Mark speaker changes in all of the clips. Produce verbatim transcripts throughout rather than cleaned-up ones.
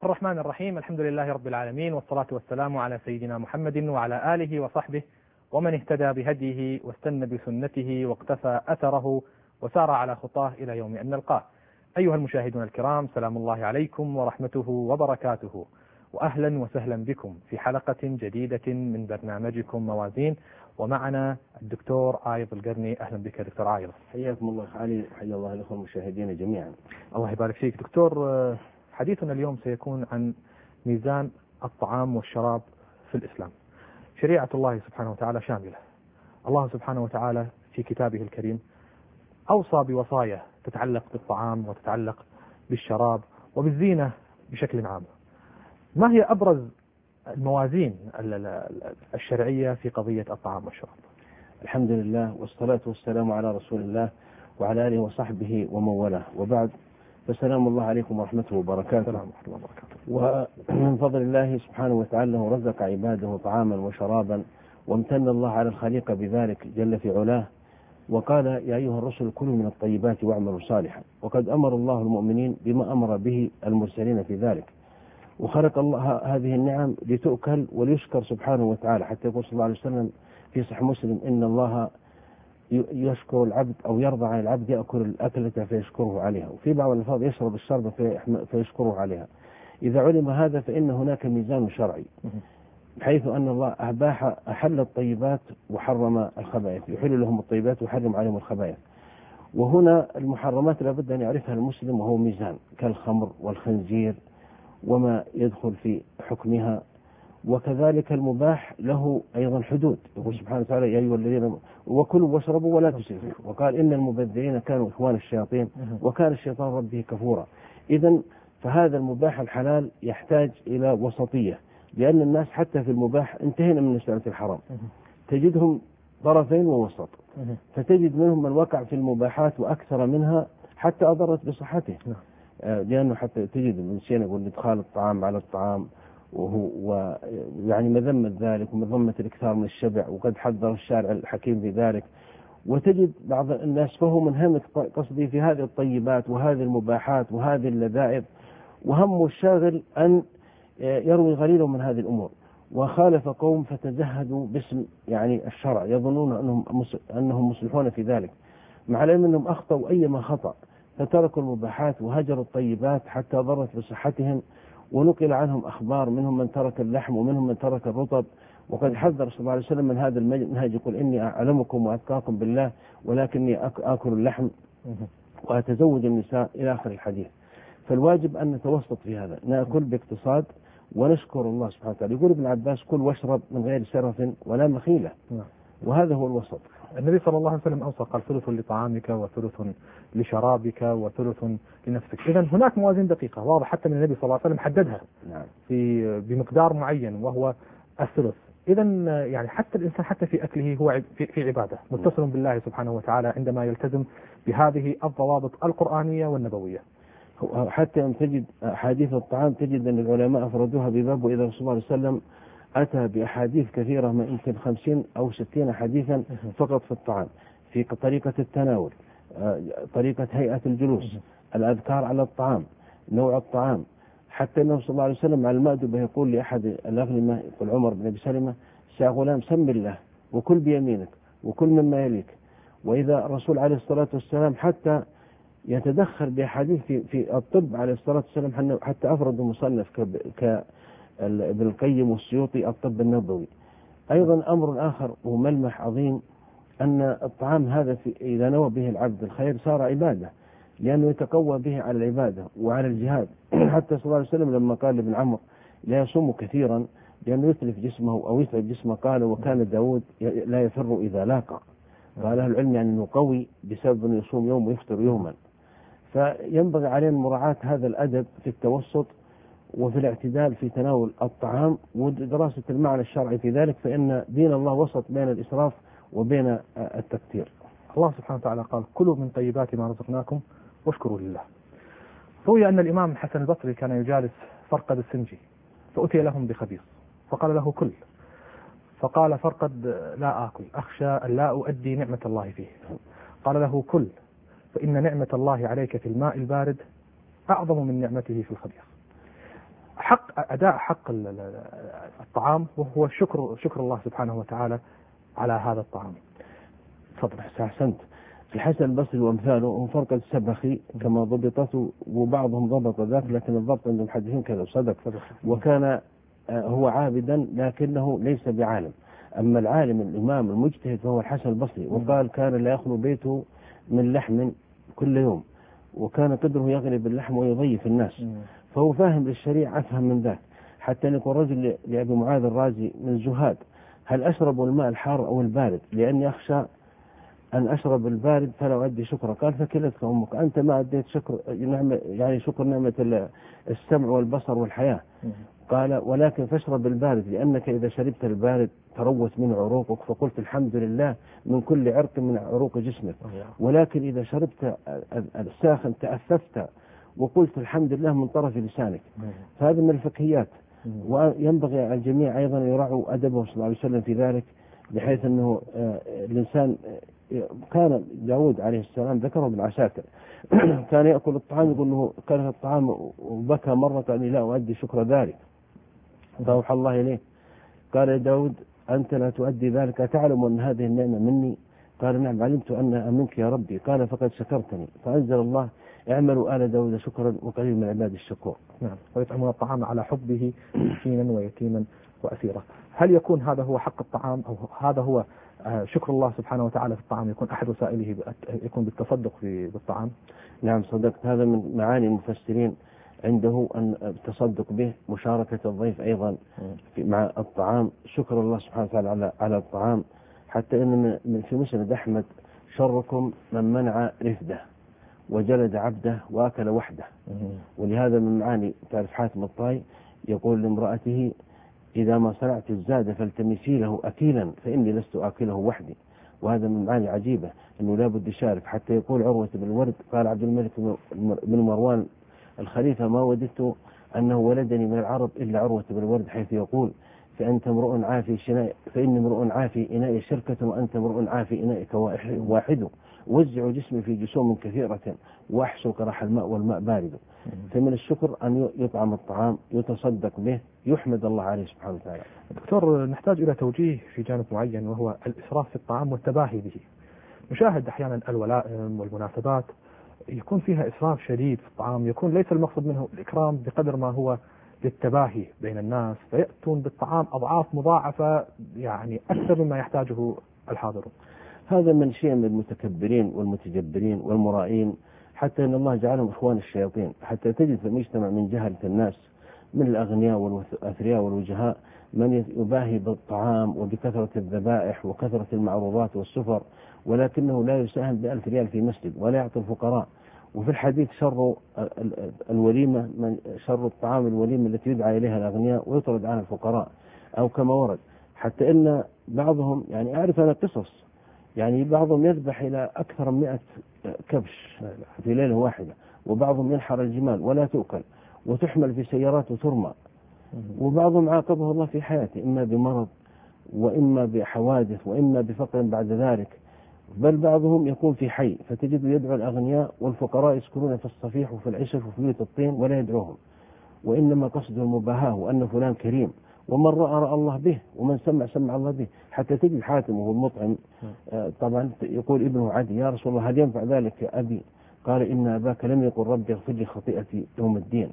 Speaker 1: الرحمن الرحيم. الحمد لله رب العالمين، والصلاة والسلام على سيدنا محمد وعلى آله وصحبه ومن اهتدى بهديه واستنى بسنته واقتفى أثره وسار على خطاه إلى يوم أن نلقاه. أيها المشاهدون الكرام، سلام الله عليكم ورحمته وبركاته، وأهلا وسهلا بكم في حلقة جديدة من برنامجكم موازين، ومعنا الدكتور عايض القرني. أهلا بك دكتور عايض.
Speaker 2: حياكم الله علي، حيا الله الأخوة المشاهدين جميعا.
Speaker 1: الله يبارك فيك دكتور. حديثنا اليوم سيكون عن ميزان الطعام والشراب في الإسلام. شريعة الله سبحانه وتعالى شاملة. الله سبحانه وتعالى في كتابه الكريم أوصى بوصايا تتعلق بالطعام وتتعلق بالشراب وبالزينة بشكل عام. ما هي أبرز الموازين الشرعية في قضية الطعام والشراب؟
Speaker 2: الحمد لله، والصلاة والسلام على رسول الله وعلى آله وصحبه ومن والاه، وبعد، فسلام الله عليكم ورحمته وبركاته.
Speaker 1: السلام ورحمة الله وبركاته.
Speaker 2: ومن فضل الله سبحانه وتعالى رزق عباده طعاما وشرابا، وامتن الله على الخليقة بذلك جل في علاه، وقال: يا أيها الرسل كلوا من الطيبات واعملوا صالحا. وقد أمر الله المؤمنين بما أمر به المرسلين في ذلك، وخلق الله هذه النعم لتؤكل وليشكر سبحانه وتعالى، حتى يقول صلى الله عليه وسلم في صحيح مسلم: إن الله يشكر العبد أو يرضى عن العبد يأكل الأكلة فيشكره عليها، وفي بعض الألفاظ يشرب الشرب فيشكره عليها. إذا علم هذا فإن هناك ميزان شرعي، حيث أن الله أباح أحل الطيبات وحرم الخبائث، يحل لهم الطيبات ويحرم عليهم الخبائث. وهنا المحرمات لابد أن يعرفها المسلم، وهو ميزان كالخمر والخنزير وما يدخل في حكمها، وكذلك المباح له أيضا حدود. يقول سبحانه وتعالى: يا أيها الذين وكلوا واشربوا ولا تسرفوا، وقال: إن المبذرين كانوا إخوان الشياطين وكان الشيطان ربه كفورا. إذن فهذا المباح الحلال يحتاج إلى وسطية، لأن الناس حتى في المباح انتهينا من مسألة الحرام، تجدهم طرفين ووسط، فتجد منهم من وقع في المباحات وأكثر منها حتى أضرت بصحته، لأنه حتى تجد من شيء يقول إدخال الطعام على الطعام، وهو ويعني مذمة ذلك ومذمة الإكثار من الشبع، وقد حذر الشارع الحكيم بذلك. وتجد بعض الناس فهو منهمك قصدي في هذه الطيبات وهذه المباحات وهذه اللذائذ، وهمه الشاغل أن يروي غليله من هذه الأمور. وخالف قوم فتزهدوا باسم يعني الشرع، يظنون أنهم أنهم مصلحون في ذلك، مع العلم أنهم أخطأوا أيما خطأ، فتركوا المباحات وهجروا الطيبات حتى ضرت بصحتهم. ونقل عنهم أخبار، منهم من ترك اللحم ومنهم من ترك الرطب، وقد حذر صلى الله عليه وسلم من هذا المنهج، يقول: إني أعلمكم وأتقاكم بالله ولكني آكل اللحم وأتزوج النساء، إلى آخر الحديث. فالواجب أن نتوسط في هذا، نأكل باقتصاد ونشكر الله سبحانه وتعالى. يقول ابن عباس: كل واشرب من غير سرف ولا مخيلة، وهذا هو الوسط.
Speaker 1: النبي صلى الله عليه وسلم أوصى، قال: ثلث لطعامك وثلث لشرابك وثلث لنفسك. إذن هناك موازين دقيقة واضح، حتى من النبي صلى الله عليه وسلم حددها في بمقدار معين وهو الثلث. إذن يعني حتى الإنسان حتى في أكله هو في عبادة، متصل بالله سبحانه وتعالى عندما يلتزم بهذه الضوابط القرآنية والنبوية.
Speaker 2: حتى أن تجد أحاديث الطعام، تجد أن العلماء أفردوها بباب: وإذا رسول الله صلى الله عليه وسلم أتى بأحاديث كثيرة، ما يمكن خمسين أو ستين حديثا فقط في الطعام، في طريقة التناول، طريقة هيئة الجلوس، الأذكار على الطعام، نوع الطعام. حتى أنه صلى الله عليه وسلم على المأدبة يقول لأحد الأغلمة، يقول عمر بن أبي سلمة: يا غلام سم الله وكل بيمينك وكل مما يليك. وإذا الرسول عليه الصلاة والسلام حتى يتدخل بأحاديث في, في الطب عليه الصلاة والسلام، حتى أفرد مصنف ك ابن القيم والسيوطي الطب النبوي. أيضا أمر آخر وملمح عظيم، أن الطعام هذا إذا نوى به العبد الخير صار عبادة، لأنه يتقوى به على العبادة وعلى الجهاد. حتى صلى الله عليه وسلم لما قال لابن عمرو: لا يصوم كثيرا لأنه يتلف جسمه أو يتعب جسمه، قال: وكان داود لا يفر إذا لاقى. قال أهل العلم يعني أنه قوي بسبب أنه يصوم يوم ويفطر يوما. فينبغي علينا مراعاة هذا الأدب في التوسط وفي الاعتدال في تناول الطعام ودراسة المعنى الشرعي في ذلك، فإن دين الله وسط بين الإسراف وبين التكتير.
Speaker 1: الله سبحانه وتعالى قال: كلوا من طيبات ما رزقناكم واشكروا لله. روي أن الإمام حسن البصري كان يجالس فرقد السنجي، فأتي لهم بخبيص فقال له: كل. فقال فرقد: لا آكل، أخشى أن لا أؤدي نعمة الله فيه. قال له: كل، فإن نعمة الله عليك في الماء البارد أعظم من نعمته في الخبيث. حق أداء حق الطعام وهو شكر شكر الله سبحانه وتعالى على هذا الطعام.
Speaker 2: تفضل. أحسنت. الحسن البصري وامثاله هم فرقة السبخي كما ضبطت، وبعضهم ضبط ذاك لكن الضبط عند المحدثين كذا صدق. وكان هو عابدا لكنه ليس بعالم. أما العالم الإمام المجتهد فهو الحسن البصري، وقال كان لا يخلو بيته من لحم كل يوم، وكان قدره يغلب اللحم ويضيف الناس، فهو فاهم للشريعة أفهم من ذاك. حتى أن يكون رجل لأبي معاذ الرازي من الزهاد: هل أشرب الماء الحار أو البارد؟ لأني أخشى أن أشرب البارد فلا أؤدي شكرا. قال: فكلتك أمك، أنت ما أديت شكر نعمة، يعني شكر نعمة السمع والبصر والحياة. قال: ولكن فاشرب البارد، لأنك إذا شربت البارد تروت منه عروقك، فقلت الحمد لله من كل عرق من عروق جسمك. ولكن إذا شربت الساخن تأثفت وقلت الحمد لله من طرف لسانك. فهذا من الفقهيات، وينبغي على الجميع أيضا يراعوا أدبه صلى الله عليه وسلم في ذلك، بحيث أنه الإنسان كان داود عليه السلام ذكره ابن عساكر كان يأكل الطعام يقول له كره الطعام وبكى مرة أني لا أؤدي شكر ذلك، فأوحى الله إليه قال: يا داود أنت لا تؤدي ذلك، أتعلم أن هذه النعمة مني؟ قال: نعم علمت أنها منك يا ربي. قال: فقد شكرتني. فأنزل الله: اعملوا آل داود شكرا وقليل من عباد الشكور.
Speaker 1: نعم. ويطعمون الطعام على حبه مسكينا ويتيما وأسيرا. هل يكون هذا هو حق الطعام، أو هذا هو شكر الله سبحانه وتعالى في الطعام، يكون أحد وسائله يكون بالتصدق بالطعام؟
Speaker 2: نعم صدقت. هذا من معاني المفسرين عنده أن التصدق به مشاركة الضيف أيضا مع الطعام، شكر الله سبحانه وتعالى على على الطعام. حتى إن من في مسند أحمد: شركم من منع رفده وجلد عبده وأكل وحده. ولهذا من معاني تعرف حاتم الطائي يقول لامرأته: إذا ما صنعت الزاد فالتمسي له أكيلا فإني لست آكله وحدي. وهذا من معاني عجيبة أنه لا بد يشارك. حتى يقول عروة بن الورد: قال عبد الملك بن مروان الخليفة: ما وددت أنه ولدني من العرب إلا عروة بن الورد، حيث يقول: فأنت امرؤ عافي شناء فإني امرؤ عافي إناء شركة وأنت امرؤ عافي إنائك واحد، وزع جسمي في جسوم كثيرة وأحسو كراح الماء والماء بارد. فمن الشكر أن يطعم الطعام، يتصدق به، يحمد الله عليه سبحانه وتعالى.
Speaker 1: دكتور، نحتاج إلى توجيه في جانب معين، وهو الإسراف في الطعام والتباهي به. نشاهد أحيانا الولائم والمناسبات يكون فيها إسراف شديد في الطعام، يكون ليس المقصد منه الإكرام بقدر ما هو للتباهي بين الناس، فيأتون بالطعام أضعاف مضاعفة يعني أكثر مما يحتاجه الحاضرون.
Speaker 2: هذا من شيء من المتكبرين والمتجبرين والمرائين، حتى أن الله جعلهم إخوان الشياطين. حتى تجد في المجتمع من جهلة الناس من الأغنياء والأثرياء والوجهاء من يباهي بالطعام وبكثرة الذبائح وكثرة المعروضات والسفر، ولكنه لا يساهم بألف ريال في مسجد ولا يعطي الفقراء. وفي الحديث: شر الوليمة من شر الطعام الوليمة التي يدعى إليها الأغنياء ويطرد عنها الفقراء، أو كما ورد. حتى إن بعضهم يعني أعرف أنا قصص، يعني بعضهم يذبح إلى أكثر من مئة كبش في ليلة واحدة، وبعضهم ينحر الجمال ولا تؤكل وتحمل في سيارات وترمى، وبعضهم عاقبه الله في حياته إما بمرض وإما بحوادث وإما بفقر بعد ذلك. بل بعضهم يكون في حي فتجد يدعو الأغنياء والفقراء يسكنون في الصفيح وفي العشش وفي بيوت الطين ولا يدعوهم، وإنما قصده المباهاة وأن فلان كريم، ومن رأى رأى الله به ومن سمع سمع الله به. حتى تجد حاتم وهو المطعم آه طبعا يقول ابنه عدي: يا رسول الله هل ينفع ذلك يا أبي؟ قال: إن أباك لم يقل ربي اغفر لي خطيئتي يوم الدين.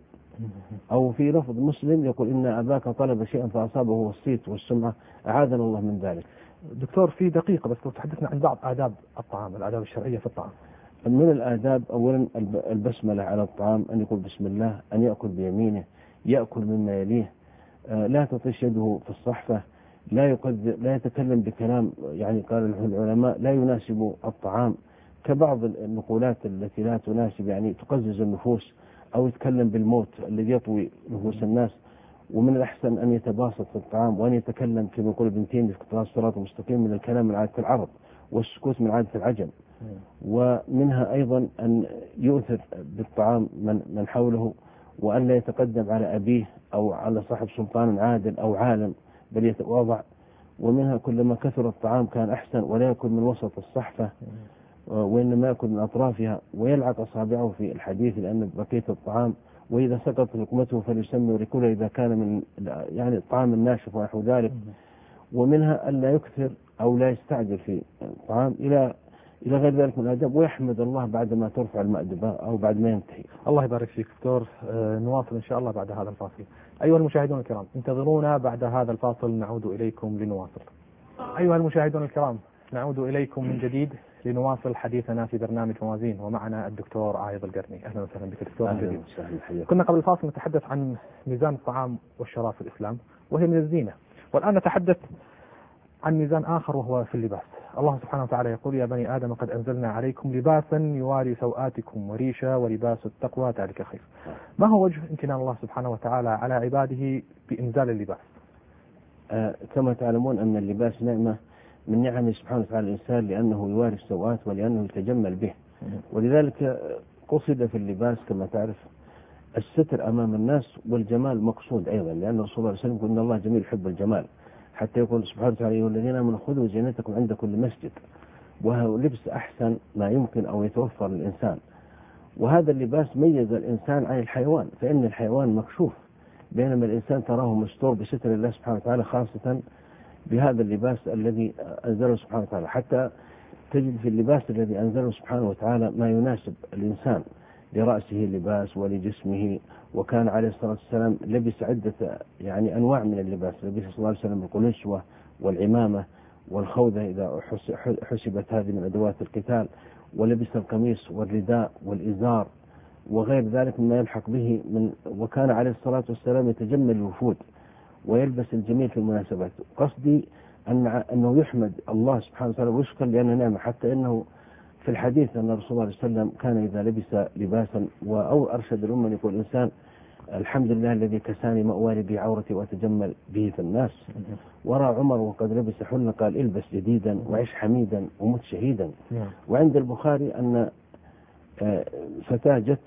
Speaker 2: أو في لفظ مسلم يقول: إن أباك طلب شيئا فأصابه الصيت والسمعة أعاذنا الله من ذلك.
Speaker 1: دكتور، في دقيقة بس لو تحدثنا عن بعض آداب الطعام، الآداب الشرعية في الطعام.
Speaker 2: من الآداب أولا البسملة على الطعام، أن يقول بسم الله، أن يأكل بيمينه، يأكل مما يليه، لا تطيش يده في الصحفة، لا يقدر لا يتكلم بكلام يعني قال العلماء لا يناسب الطعام، كبعض النقولات التي لا تناسب يعني تقزز النفوس، أو يتكلم بالموت الذي يطوي نفوس الناس. ومن الأحسن أن يتباسط في الطعام، وأن يتكلم كما يقول ابن تيمية في اقتضاء الصراط المستقيم: من الكلام من عادة العرب والسكوت من عادة العجم. ومنها أيضا أن يؤثر بالطعام من من حوله، وأن لا يتقدم على أبيه أو على صاحب سلطان عادل أو عالم، بل يتواضع. ومنها كلما كثر الطعام كان أحسن، ولا يأكل من وسط الصحفة وإنما يأكل من أطرافها، ويلعق أصابعه في الحديث لأن بقية الطعام وإذا سقط لقمته فليسمي وركوله إذا كان من يعني الطعام الناشف ونحو ذلك. ومنها ألا يكثر أو لا يستعجل في الطعام إلى إلى غير ذلك من الآداب، ويحمد الله بعدما ترفع المأدبة أو بعد ما ينتهي.
Speaker 1: الله يبارك فيك دكتور. آه نواصل إن شاء الله بعد هذا الفاصل. أيها المشاهدون الكرام، انتظرونا بعد هذا الفاصل نعود إليكم لنواصل. أيها المشاهدون الكرام، نعود إليكم من جديد لنواصل حديثنا في برنامج موازين، ومعنا الدكتور عايض القرني. أهلا وسهلا بك دكتور.
Speaker 2: أهلا وسهلا.
Speaker 1: كنا قبل الفاصل نتحدث عن ميزان الطعام والشراب في الإسلام وهي من الزينة، والآن نتحدث عن ميزان آخر وهو في اللباس. الله سبحانه وتعالى يقول: يا بني آدم قد أنزلنا عليكم لباسا يواري سوآتكم وريشا ولباس التقوى ذلك خير. ما هو وجه امتنان الله سبحانه وتعالى على عباده بإنزال اللباس؟
Speaker 2: آه كما تعلمون أن اللباس نعمة من نعم سبحانه وتعالى الإنسان، لأنه يواري السوآت ولأنه يتجمل به، ولذلك قصد في اللباس كما تعرف الستر أمام الناس، والجمال مقصود أيضا، لأن الرسول صلى الله عليه وسلم يقول إن الله جميل يحب الجمال، حتى يقول سبحانه وتعالى: أيها الذين آمنوا خذوا زينتكم عند كل مسجد. وهو لبس أحسن ما يمكن أو يتوفر للإنسان. وهذا اللباس ميز الإنسان عن الحيوان، فإن الحيوان مكشوف، بينما الإنسان تراه مستور بستر الله سبحانه وتعالى، خاصة بهذا اللباس الذي أنزله سبحانه وتعالى. حتى تجد في اللباس الذي أنزله سبحانه وتعالى ما يناسب الإنسان، لرأسه لباس ولجسمه. وكان عليه الصلاة والسلام لبس عدة يعني أنواع من اللباس، لبس صلى الله عليه وسلم القلنسوة والعمامة والخوذة إذا حسبت هذه من أدوات القتال، ولبس القميص والرداء والإزار وغير ذلك مما يلحق به من. وكان عليه الصلاة والسلام يتجمل الوفود ويلبس الجميل في المناسبات. قصدي أن أنه يحمد الله سبحانه وتعالى ويشكر لأنه نعمة، حتى أنه في الحديث أن الرسول صلى الله عليه وسلم كان إذا لبس لباسا أو أرشد الأمة يقول الإنسان: الحمد لله الذي كساني مأوالي به عورتي وأتجمل به في الناس. ورأى عمر وقد لبس حلة قال: البس جديدا وعيش حميدا ومت شهيدا. وعند البخاري أن فتاة جت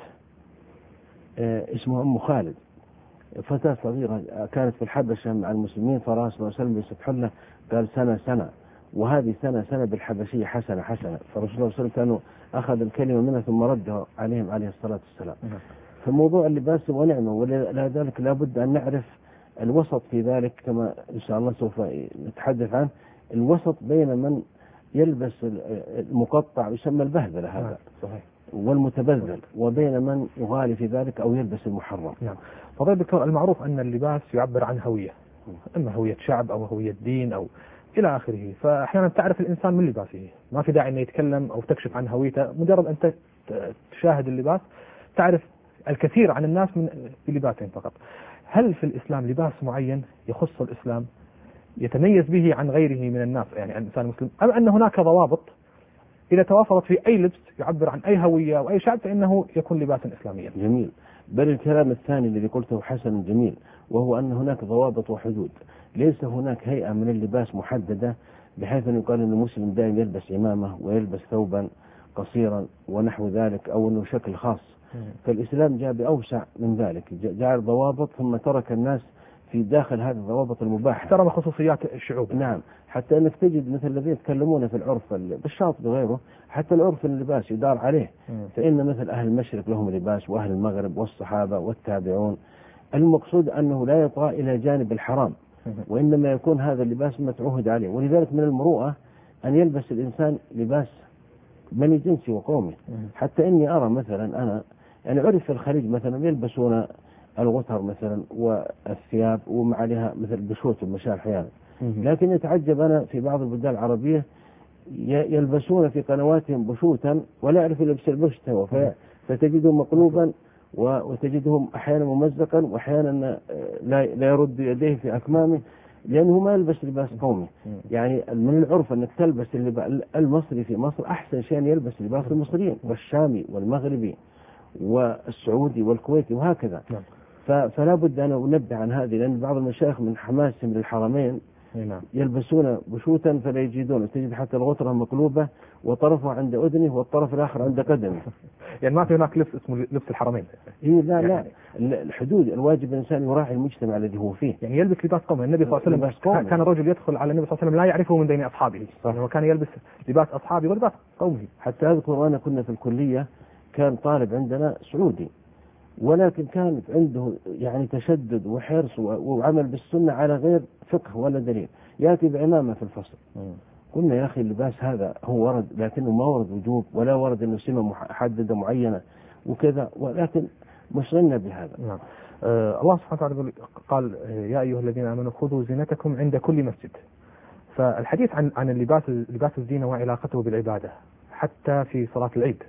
Speaker 2: اسمها أم خالد، فتاة صغيرة كانت في الحبشة مع المسلمين، فرأى صلى الله عليه وسلم لبست حلة قال: سنة سنة، وهذه سنة سنة بالحبشية حسنة حسنة. فالرسول صلى الله عليه وسلم كانوا أخذ الكلمة منها ثم ردها عليهم عليه الصلاة والسلام. فموضوع اللباس هو نعمة، ولذلك لابد أن نعرف الوسط في ذلك، كما إن شاء الله سوف نتحدث عنه. الوسط بين من يلبس المقطع يسمى البهذلة هذا صحيح، والمتبذل، وبين من يغالي في ذلك أو يلبس المحرم.
Speaker 1: نعم. فضيل دكتور، المعروف أن اللباس يعبر عن هوية، إما هوية شعب أو هوية دين أو إلى آخره. فأحيانا تعرف الإنسان من لباسه، ما في داعي أن يتكلم أو تكشف عن هويته، مجرد أن تشاهد اللباس تعرف الكثير عن الناس من بلباسهم فقط. هل في الإسلام لباس معين يخص الإسلام يتميز به عن غيره من الناس، يعني عن الإنسان المسلم، أم أن هناك ضوابط إذا توافرت في أي لبس يعبر عن أي هوية أو أي شعب فإنه يكون لباسا إسلاميا؟
Speaker 2: جميل. بل الكلام الثاني الذي قلته حسن جميل، وهو أن هناك ضوابط وحدود. ليس هناك هيئة من اللباس محددة بحيث أن يقال أن المسلم دائما يلبس عمامة ويلبس ثوبا قصيرا ونحو ذلك، أو أنه شكل خاص. فالإسلام جاء بأوسع من ذلك، جعل ضوابط ثم ترك الناس في داخل هذه الضوابط المباحة،
Speaker 1: احترم خصوصيات الشعوب.
Speaker 2: نعم. حتى أنك تجد مثل الذين يتكلمون في العرف بالشاطئ وغيره، حتى العرف اللباس يدار عليه. م. فإن مثل أهل المشرق لهم لباس، وأهل المغرب والصحابة والتابعون. المقصود أنه لا يطغى إلى جانب الحرام، وإنما يكون هذا اللباس متعهد عليه. ولذلك من المروءة أن يلبس الإنسان لباس بني جنسي وقومي. حتى إني أرى مثلا أنا يعني عرف في الخليج مثلا يلبسون الغتر مثلا والثياب ومع عليها مثل بشوت المشاة أحيانا، لكن يتعجب أنا في بعض البلدان العربية يلبسون في قنواتهم بشوتا ولا يعرف يلبس البشت، فتجدهم مقلوبا وتجدهم أحيانا ممزقا وأحيانا لا يرد يديه في أكمامه، لأنه ما يلبس لباس قومي. يعني من العرف أنك تلبس المصري في مصر أحسن شيء يلبس لباس المصريين، والشامي والمغربي والسعودي والكويتي وهكذا. فلا بد أن أنبه عن هذه، لأن بعض المشايخ من حماسهم للحرمين يلبسون بشوتا فلا يجدون، تجد حتى الغترة مقلوبة وطرفها عند أذنه والطرف الآخر عند قدمه.
Speaker 1: يعني ما في هناك لبس اسمه لبس الحرمين.
Speaker 2: إيه لا لا يعني الحدود، الواجب الإنسان يراعي المجتمع الذي هو فيه.
Speaker 1: يعني يلبس لباس قومي. النبي صلى الله عليه وسلم كان الرجل يدخل على النبي صلى الله عليه وسلم لا يعرفه من بين أصحابه، يعني وكان يلبس لباس أصحابه ولباس قومه.
Speaker 2: حتى أذكر وأنا كنا في الكلية كان طالب عندنا سعودي، ولكن كانت عنده يعني تشدد وحرص وعمل بالسنة على غير فقه ولا دليل. يأتي بعمامة في الفصل. قلنا يا أخي اللباس هذا هو ورد، لكنه ما ورد وجوب ولا ورد أنه سمة محددة معينة وكذا، ولكن مشغلنا بهذا.
Speaker 1: نعم. آه الله سبحانه وتعالى يقول قال يا أيها الذين آمنوا خذوا زينتكم عند كل مسجد. فالحديث عن عن اللباس لباس الزينة وعلاقته بالعبادة حتى في صلاة العيد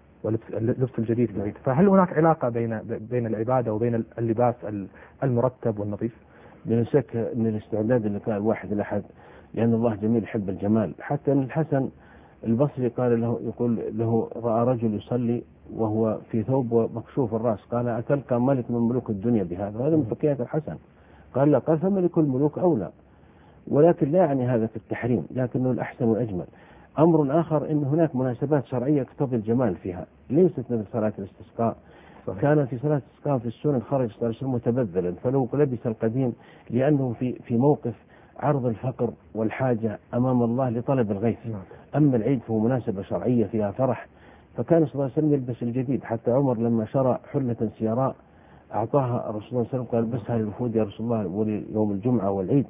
Speaker 1: ولبس الجديد في العيد، فهل هناك علاقة بين بين العبادة وبين اللباس المرتب والنظيف؟
Speaker 2: بلا شك أن الاستعداد اللي كان الواحد الأحد، لأن الله جميل يحب الجمال. حتى أن الحسن البصري قال له يقول له رأى رجل يصلي وهو في ثوب مكشوف الرأس، قال أتلقى ملك من ملوك الدنيا بهذا؟ هذا من فقهية الحسن. قال لا، قال فملك الملوك أولى، ولكن لا يعني هذا في التحريم، لكنه الأحسن والأجمل. أمر آخر أن هناك مناسبات شرعية تقتضي الجمال فيها، ليست مثل صلاة الاستسقاء. صحيح. كان في صلاة الاستسقاء في السنن خرج صلى الله عليه وسلم متبذلا، فلو لبس القديم لأنه في في موقف عرض الفقر والحاجة أمام الله لطلب الغيث. أما العيد فهو مناسبة شرعية فيها فرح، فكان صلى الله عليه وسلم يلبس الجديد. حتى عمر لما شرى حلة سيراء أعطاها الرسول صلى الله عليه وسلم، قال البسها للوفود يا رسول الله وليوم الجمعة والعيد،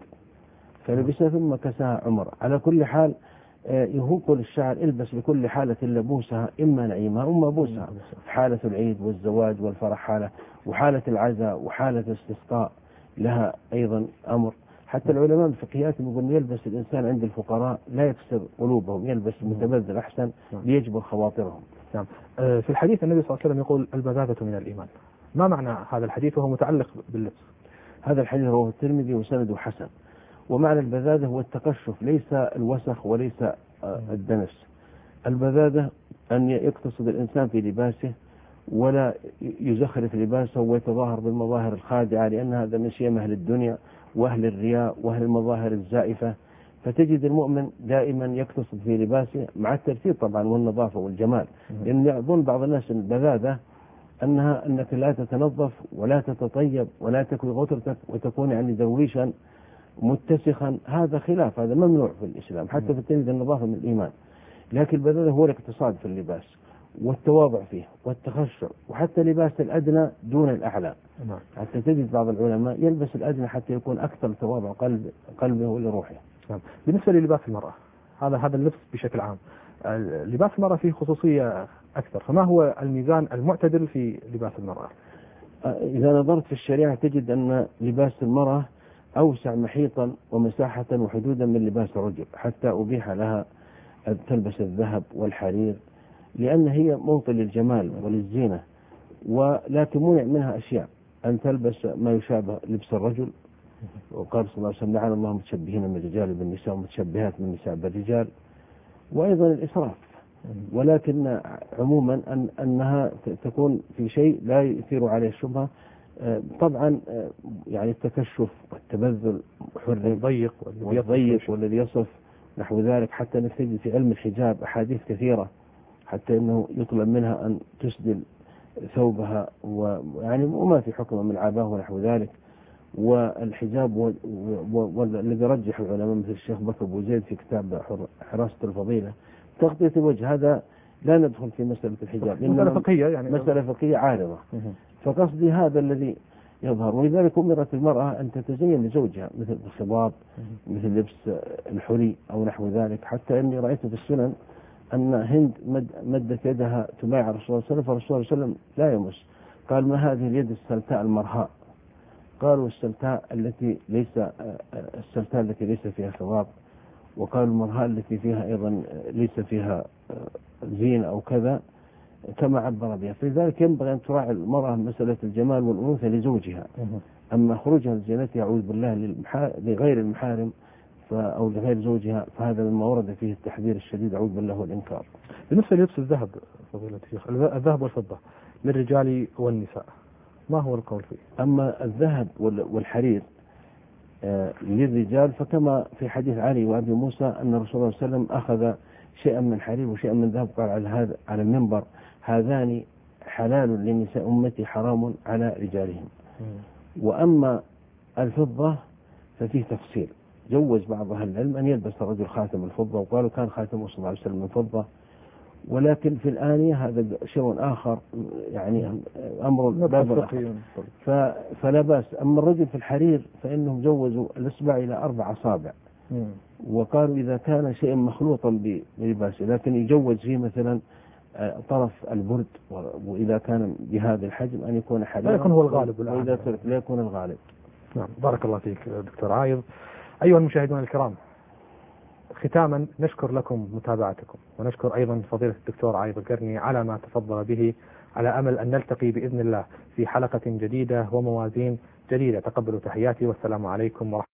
Speaker 2: فلبسها ثم كساها عمر. على كل حال يهوق للشعر البس لكل حالة لبوسها، إما نعيمها أما بوسها، في حالة العيد والزواج والفرح حالة، وحالة العزاء وحالة الاستسقاء لها أيضا أمر. حتى العلماء الفقهيات يقولون يلبس الإنسان عند الفقراء لا يكسر قلوبهم، يلبس متبذل أحسن ليجبر خواطرهم.
Speaker 1: نعم. في الحديث النبي صلى الله عليه وسلم يقول البذاذة من الإيمان. ما معنى هذا الحديث وهو متعلق باللبس؟
Speaker 2: هذا الحديث رواه الترمذي وسنده حسن. ومعنى البذاذة هو التقشف، ليس الوسخ وليس الدنس. البذاذة أن يقتصد الإنسان في لباسه ولا يزخرف لباسه ويتظاهر بالمظاهر الخادعة، لأن هذا من شيم أهل الدنيا وأهل الرياء وأهل المظاهر الزائفة. فتجد المؤمن دائما يقتصد في لباسه مع الترتيب طبعا والنظافة والجمال، لأن يظن بعض الناس البذاذة أنها أنك لا تتنظف ولا تتطيب ولا تكوي غترتك وتكون يعني درويشا متسخا. هذا خلاف، هذا ممنوع في الإسلام، حتى في التنزيل النظافة من الإيمان. لكن البذاذة هو الاقتصاد في اللباس والتواضع فيه والتخشع، وحتى لباس الأدنى دون الأعلى. حتى تجد بعض العلماء يلبس الأدنى حتى يكون أكثر تواضع قلب قلبه ولروحه.
Speaker 1: بالنسبة للباس المرأة، هذا هذا اللبس بشكل عام، لباس المرأة فيه خصوصية أكثر، فما هو الميزان المعتدل في لباس المرأة؟
Speaker 2: إذا نظرت في الشريعة تجد أن لباس المرأة أوسع محيطا ومساحة وحدودا من لباس الرجل، حتى أبيح لها أن تلبس الذهب والحرير لأن هي موطن للجمال وللزينة، ولكن منع منها أشياء، أن تلبس ما يشابه لبس الرجل، وقال صلى الله عليه وسلم لعن الله متشبهين من الرجال بالنساء ومتشبهات من النساء بالرجال، وأيضا الإسراف. ولكن عموما أن أنها تكون في شيء لا يثير عليه الشبهة. طبعا يعني التكشف والتبذل حر
Speaker 1: الضيق
Speaker 2: والضيق والذي يصف نحو ذلك، حتى نجد في علم الحجاب أحاديث كثيرة حتى أنه يطلب منها أن تسدل ثوبها، ويعني وما في حكم من عباه ونحو ذلك. والحجاب والذي رجح العلماء مثل الشيخ بكر أبو زيد في كتاب حراسة الفضيلة تغطية الوجه، هذا لا ندخل في مسألة الحجاب،
Speaker 1: مسألة فقهية يعني
Speaker 2: مسألة فقهية عارضة. فقصدي هذا الذي يظهر. ولذلك أمرت المرأة أن تتزين لزوجها مثل الخضاب، مثل لبس الحلي أو نحو ذلك. حتى أني رأيت في السنن أن هند مد مدت يدها تبايع الرسول صلى الله عليه وسلم، فالرسول صلى الله عليه وسلم لا يمس، قال ما هذه اليد السلتاء المرهاء؟ قالوا السلتاء التي ليس السلتاء التي ليس فيها خضاب، وقالوا المرهاء التي فيها أيضا ليس فيها زين أو كذا كما عبر بها. فلذلك ينبغي أن تراعي المرأة مسألة الجمال والأنوثة لزوجها. أما خروجها لزينتها أعوذ بالله لغير المحارم أو لغير زوجها فهذا مما ورد فيه التحذير الشديد أعوذ بالله والإنكار.
Speaker 1: بالنسبة للبس الذهب فضيلة الشيخ، الذهب والفضة للرجال والنساء ما هو القول فيه؟
Speaker 2: أما الذهب والحرير للرجال فكما في حديث علي وأبي موسى أن الرسول صلى الله عليه وسلم أخذ شيئا من حرير وشيئا من ذهب، قال على هذا على المنبر هذان حلال لنساء أمتي حرام على رجالهم. وأما الفضة ففيه تفصيل، جوز بعض أهل العلم أن يلبس الرجل خاتم الفضة، وقالوا كان خاتمه صلى الله عليه وسلم من فضة، ولكن في الآنية هذا شيء آخر، يعني أمر باب آخر. فلا بأس. أما الرجل في الحرير فإنهم جوزوا الإصبع إلى أربع أصابع، وقالوا إذا كان شيء مخلوطا بلباسه، لكن يجوز فيه مثلا طرف البرد، وإذا كان بهذا الحجم أن يكون حريرا،
Speaker 1: لا يكون هو الغالب،
Speaker 2: وإذا ترك لا يكون الغالب.
Speaker 1: نعم، بارك الله فيك دكتور عايض. أيها المشاهدون الكرام، ختاما نشكر لكم متابعتكم، ونشكر أيضا فضيلة الدكتور عايض القرني على ما تفضل به، على أمل أن نلتقي بإذن الله في حلقة جديدة وموازين جديدة. تقبلوا تحياتي، والسلام عليكم ورحمة الله.